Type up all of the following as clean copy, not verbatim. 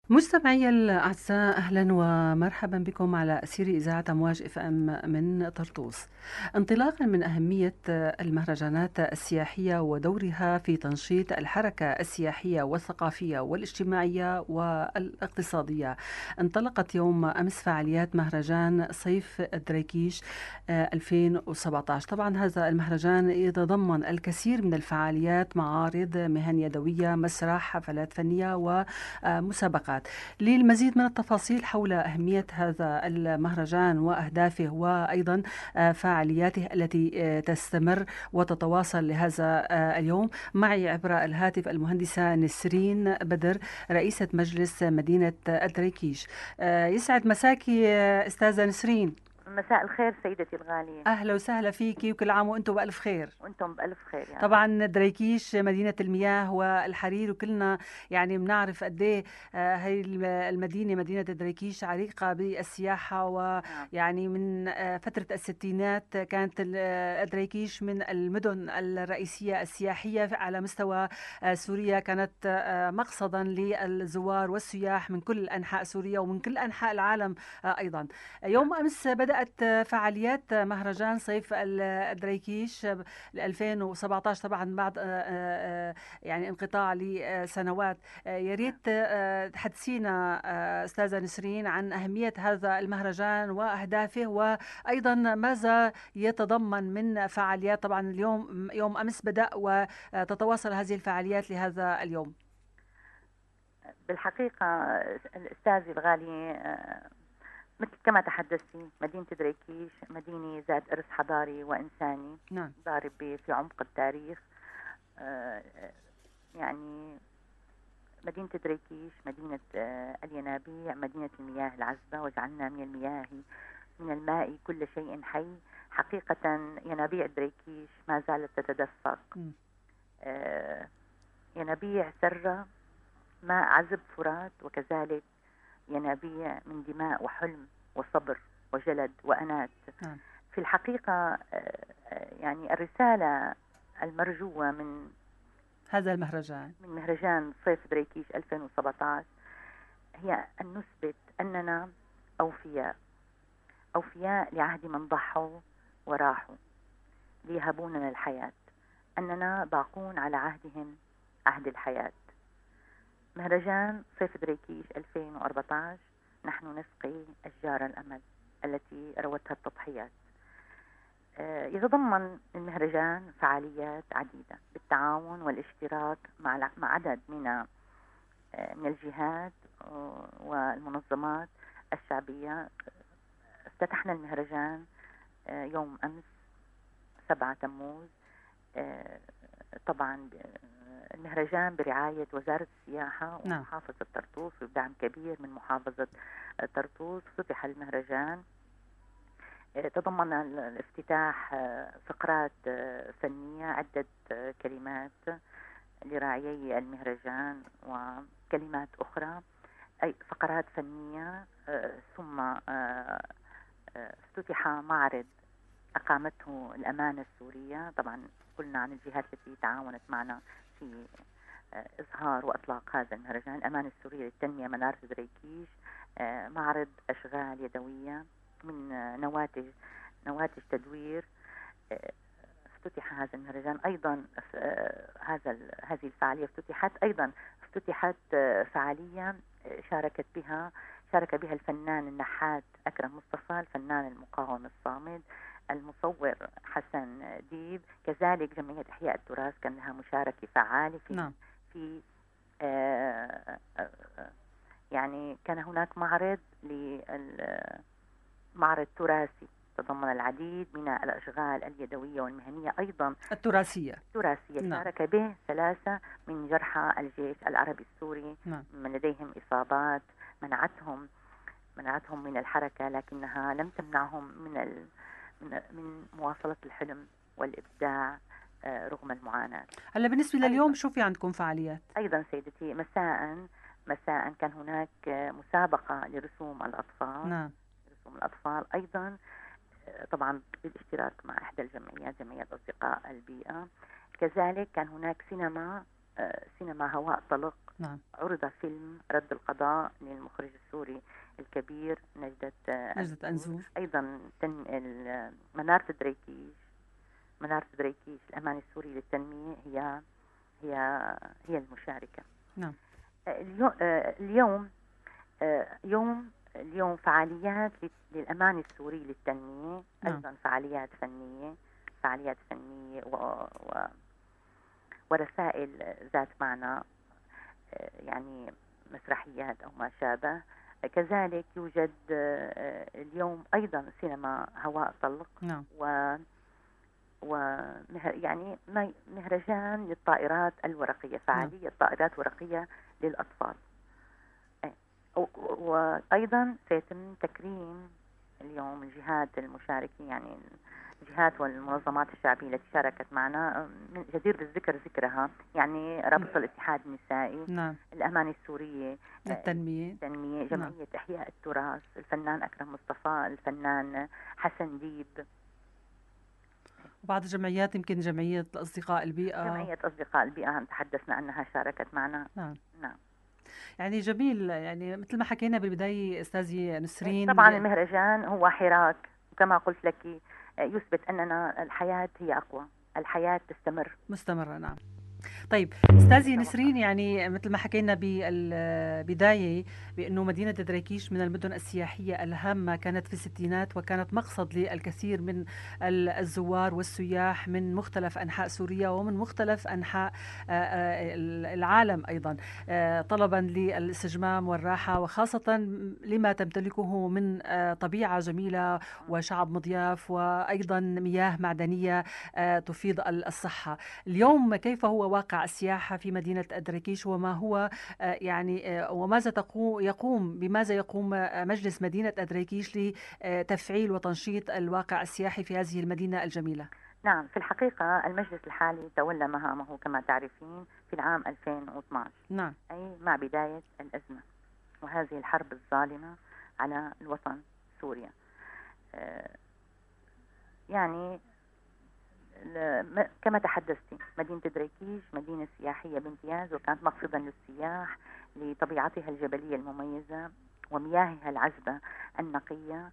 مستمعي الأعزاء، أهلا ومرحبا بكم على أثير إذاعة أمواج اف ام من طرطوس. انطلاقا من أهمية المهرجانات السياحية ودورها في تنشيط الحركة السياحية والثقافية والاجتماعية والاقتصادية، انطلقت يوم أمس فعاليات مهرجان صيف دريكيش 2017. طبعا هذا المهرجان يتضمن الكثير من الفعاليات، معارض، مهن يدوية، مسرح، حفلات فنية ومسابقات. للمزيد من التفاصيل حول أهمية هذا المهرجان وأهدافه وأيضا فعالياته التي تستمر وتتواصل لهذا اليوم، معي عبر الهاتف المهندسة نسرين بدر، رئيسة مجلس مدينة الدريكيش. يسعد مساكي أستاذة نسرين. مساء الخير سيدتي الغالية. أهلا وسهلا فيكي، وكل عام وأنتم بألف خير. وانتم بألف خير يا رب. طبعا دريكيش مدينة المياه والحرير، وكلنا يعني بنعرف قد ايه هي المدينة، مدينة دريكيش، عريقة بالسياحة. نعم. ويعني من فترة الستينات كانت دريكيش من المدن الرئيسية السياحية على مستوى سوريا. كانت مقصدا للزوار والسياح من كل أنحاء سوريا ومن كل أنحاء العالم أيضا. نعم. يوم أمس بدأت فعاليات مهرجان صيف الدريكيش 2017، طبعا بعد يعني انقطاع لسنوات. يا نعم. ريت تحدثينا أستاذة نسرين عن أهمية هذا المهرجان وأهدافه، وأيضا ماذا يتضمن من فعاليات. طبعا اليوم يوم أمس بدأ وتتواصل هذه الفعاليات لهذا اليوم. بالحقيقة الأستاذة الغالية، مثل كما تحدثتي، مدينة دريكيش مدينة ذات إرث حضاري وإنساني نعم. ضارب في عمق التاريخ. آه، يعني مدينة دريكيش مدينة الينابيع، مدينة المياه العذبة، وجعلنا من المياه من الماء كل شيء حي. حقيقة ينابيع دريكيش ما زالت تتدفق. م. آه، ينابيع سرة ماء عذب فرات، وكذلك ينابيع من دماء وحلم وصبر وجلد وأنات. نعم. في الحقيقة يعني الرسالة المرجوة هذا المهرجان. من مهرجان صيف دريكيش 2017 هي أن نثبت أننا أوفياء، أوفياء لعهد من ضحوا وراحوا ليهبوننا الحياة، أننا باقون على عهدهم، عهد الحياة. مهرجان صيف دريكيش 2014 نحن نسقي أشجار الأمل التي روتها التضحيات. يتضمن المهرجان فعاليات عديدة بالتعاون والاشتراك مع عدد من الجهات والمنظمات الشعبية. افتتحنا المهرجان يوم أمس 7 تموز. طبعا المهرجان برعاية وزارة السياحة نعم. ومحافظة طرطوس وبدعم كبير من محافظة طرطوس. فتح المهرجان، تضمن الافتتاح فقرات فنية، عدة كلمات لراعيي المهرجان وكلمات أخرى، أي فقرات فنية. ثم افتتح معرض أقامته الأمانة السورية. طبعا قلنا عن الجهات التي تعاونت معنا في إظهار وإطلاق هذا المهرجان: الأمانة السورية للتنمية منارة دريكيش، معرض أشغال يدوية من نواتج تدوير. افتتح هذا المهرجان أيضا. هذه الفعالية افتتحت فعالية شارك بها الفنان النحات أكرم مصطفى، الفنان المقاوم الصامد، المصور حسن ديب، كذلك جمعية إحياء التراث كان لها مشاركة فعالة نعم. في يعني كان هناك معرض تراثي تضمن العديد من الأشغال اليدوية والمهنية أيضا التراثية. التراثية. نعم. شارك به 3 من جرحى الجيش العربي السوري، نعم. من لديهم إصابات منعتهم من الحركة، لكنها لم تمنعهم من مواصلة الحلم والإبداع رغم المعاناة. هلا بالنسبة لليوم أيضا شو في عندكم فعاليات؟ أيضا سيدتي، مساء كان هناك مسابقة لرسوم الأطفال. نعم. أيضا طبعا بالاشتراك مع إحدى الجمعيات، جمعية أصدقاء البيئة. كذلك كان هناك سينما هواء طلق نعم. عرض فيلم رد القضاء للمخرج السوري الكبير نجدة أنزور. أيضا منارة دريكيش الأمان السوري للتنمية هي هي المشاركة. نعم. اليوم اليوم فعاليات للأمان السوري للتنمية. نعم. أيضا فعاليات فنية ورسائل ذات معنى، يعني مسرحيات أو ما شابه. كذلك يوجد اليوم أيضا سينما هواء طلق. نعم. يعني مهرجان للطائرات الورقية، فعالية طائرات ورقية للأطفال. وأيضا سيتم تكريم اليوم الجهات المشاركة، يعني الجهات والمنظمات الشعبية التي شاركت معنا، جدير بالذكر ذكرها، يعني رابطة الاتحاد النسائي. نعم. الأمان السورية للتنمية، جمعية نعم. إحياء التراث، الفنان أكرم مصطفى، الفنان حسن ديب، وبعض الجمعيات يمكن جمعية أصدقاء البيئة. تحدثنا عنها شاركت معنا. نعم. نعم. يعني جميل، يعني مثل ما حكينا بالبداية أستاذي نسرين، طبعا المهرجان هو حراك كما قلت لك، يثبت أننا الحياة هي أقوى، الحياة تستمر مستمرة. نعم. طيب أستاذي نسرين، يعني مثل ما حكينا بالبداية بأنه مدينة دريكيش من المدن السياحية الهامة كانت في الستينات، وكانت مقصد للكثير من الزوار والسياح من مختلف أنحاء سوريا ومن مختلف أنحاء العالم أيضا، طلبا للاستجمام والراحة، وخاصة لما تمتلكه من طبيعة جميلة وشعب مضياف وأيضا مياه معدنية تفيض الصحة. اليوم كيف هو واقع السياحة في مدينة دريكيش، وما هو بماذا يقوم مجلس مدينة دريكيش لتفعيل وتنشيط الواقع السياحي في هذه المدينة الجميلة؟ نعم، في الحقيقة المجلس الحالي تولى مهامه كما تعرفين في العام 2012. نعم. أي مع بداية الأزمة وهذه الحرب الظالمة على الوطن سوريا. يعني كما تحدثتي، مدينة دريكيش مدينة سياحية بامتياز، وكانت مقصدا للسياح لطبيعتها الجبلية المميزة ومياهها العذبة النقية،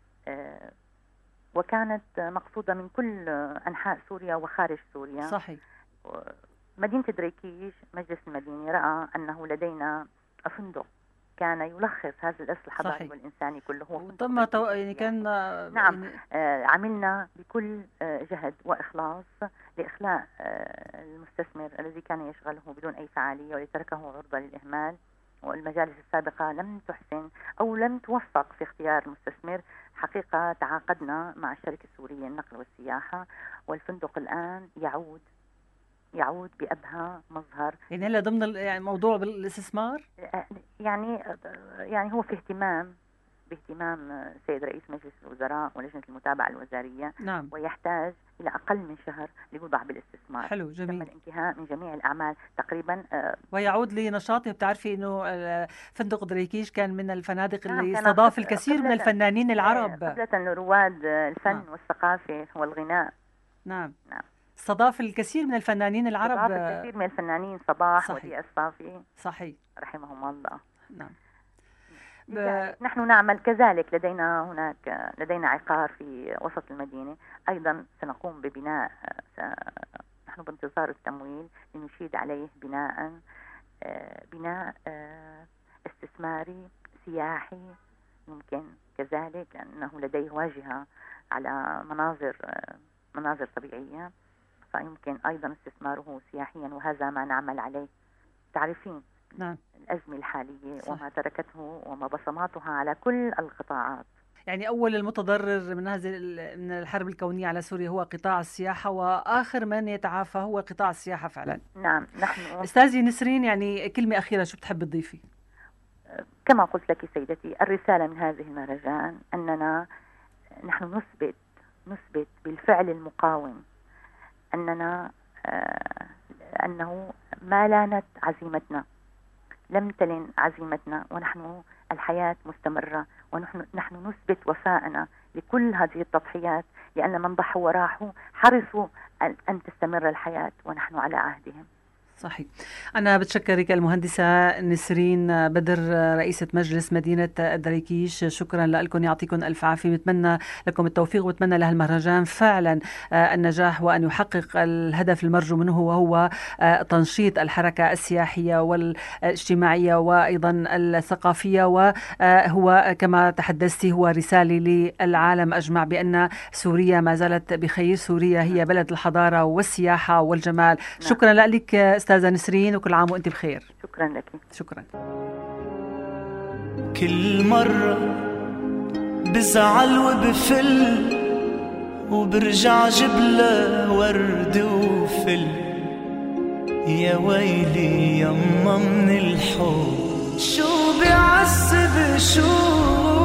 وكانت مقصودة من كل أنحاء سوريا وخارج سوريا. صحيح. مدينة دريكيش مجلس المدينة رأى أنه لدينا فندق كان يلخص هذا الأصل الحضاري والإنساني كله. يعني كان نعم، عملنا بكل جهد وإخلاص لإخلاء المستثمر الذي كان يشغله بدون أي فعالية والذي تركه عرضة للإهمال، والمجالس السابقة لم تحسن أو لم توفق في اختيار المستثمر. حقيقة تعاقدنا مع الشركة السورية للنقل والسياحة، والفندق الآن يعود بأبهى مظهر. يعني هلا ضمن يعني موضوع بالاستثمار، يعني هو في باهتمام سيد رئيس مجلس الوزراء ولجنة المتابعة الوزارية. نعم. ويحتاج إلى أقل من شهر ليوضع بالاستثمار. حلو، جميل. تم الانتهاء من جميع الأعمال تقريبا، ويعود لنشاطه. بتعرفي إنه فندق دريكيش كان من الفنادق نعم، اللي استضاف الكثير من الفنانين العرب، قبلة لرواد الفن والثقافة والغناء. نعم. استضاف الكثير من الفنانين العرب، استضاف الكثير من الفنانين، صباح وديع الصافي. صحيح، رحمهم الله. نعم. نحن نعمل كذلك، لدينا عقار في وسط المدينة أيضا سنقوم ببناء، نحن بانتظار التمويل لنشيد عليه بناء استثماري سياحي يمكن كذلك، لأنه لديه واجهة على مناظر طبيعية، فيمكن أيضا استثماره سياحيا، وهذا ما نعمل عليه. تعرفين نعم. الأزمة الحالية وما تركته وما بصماتها على كل القطاعات. يعني أول المتضرر من الحرب الكونية على سوريا هو قطاع السياحة، وآخر من يتعافى هو قطاع السياحة فعلا. نحن أستاذي نسرين، يعني كلمة أخيرة شو بتحب تضيفي؟ كما قلت لك سيدتي، الرسالة من هذه المهرجان أننا نحن نثبت بالفعل المقاوم أنه ما لانت عزيمتنا، لم تلن عزيمتنا، ونحن الحياة مستمرة، ونحن نثبت وفاءنا لكل هذه التضحيات، لأن من ضحوا وراحوا حرصوا أن تستمر الحياة، ونحن على عهدهم. صحيح. أنا بتشكرك المهندسة نسرين بدر رئيسة مجلس مدينة الدريكيش، شكرا لكم، يعطيكم ألف عافية. بتمنى لكم التوفيق وبتمنى لهالمهرجان فعلا النجاح وأن يحقق الهدف المرجو منه، وهو تنشيط الحركة السياحية والاجتماعية وأيضا الثقافية، وهو كما تحدثتي هو رسالة للعالم أجمع بأن سوريا ما زالت بخير. سوريا هي بلد الحضارة والسياحة والجمال. شكرا لك أستاذة نسرين، وكل عام وأنت بخير. شكرا لك. شكرا. كل مرة بزعل وبفل وبرجع جبلة ورد وفل، يا ويلي يما من الحب شو بيعذب شو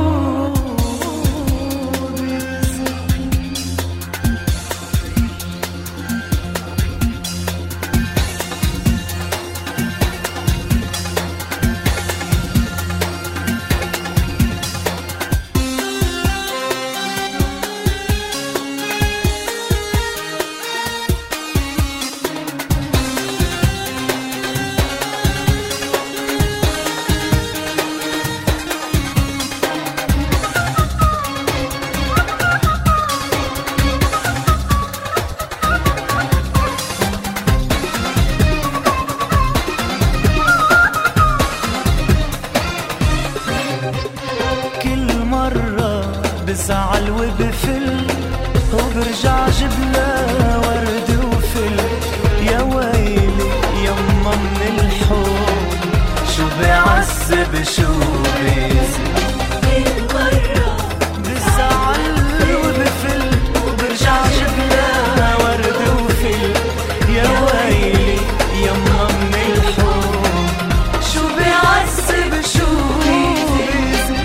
بزعل وبفل وبرجع جبلة ورد وفل، يا ويلي يما من الحب شو بيعذب شو بيزن. كل مرة بزعل وبفل وبرجع جبلة ورد وفل، يا ويلي يما من الحب شو بيعذب شو بيزن.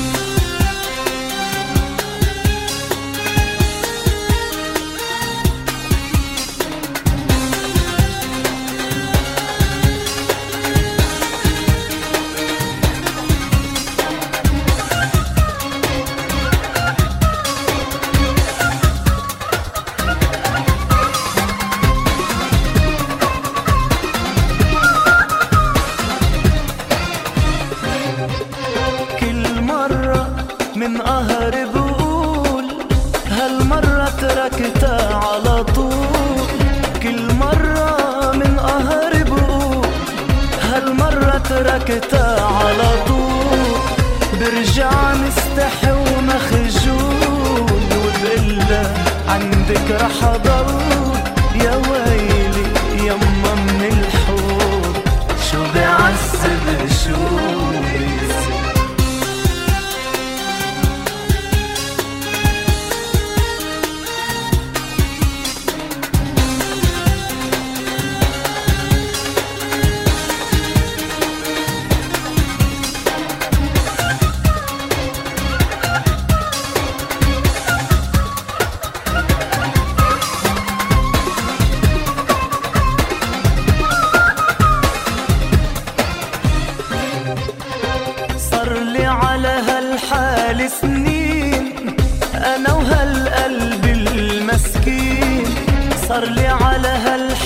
من قهر بقول هالمرة تركتها على طول، كل مرة من قهر بقول هالمرة تركتها على طول، برجع مستحي ومخجول وبقلها عندك رح أضل، يا ويلي يما من الحب شو بيعذب شو بيزن. سنين أنا وهالقلب المسكين، صار لي على هالحال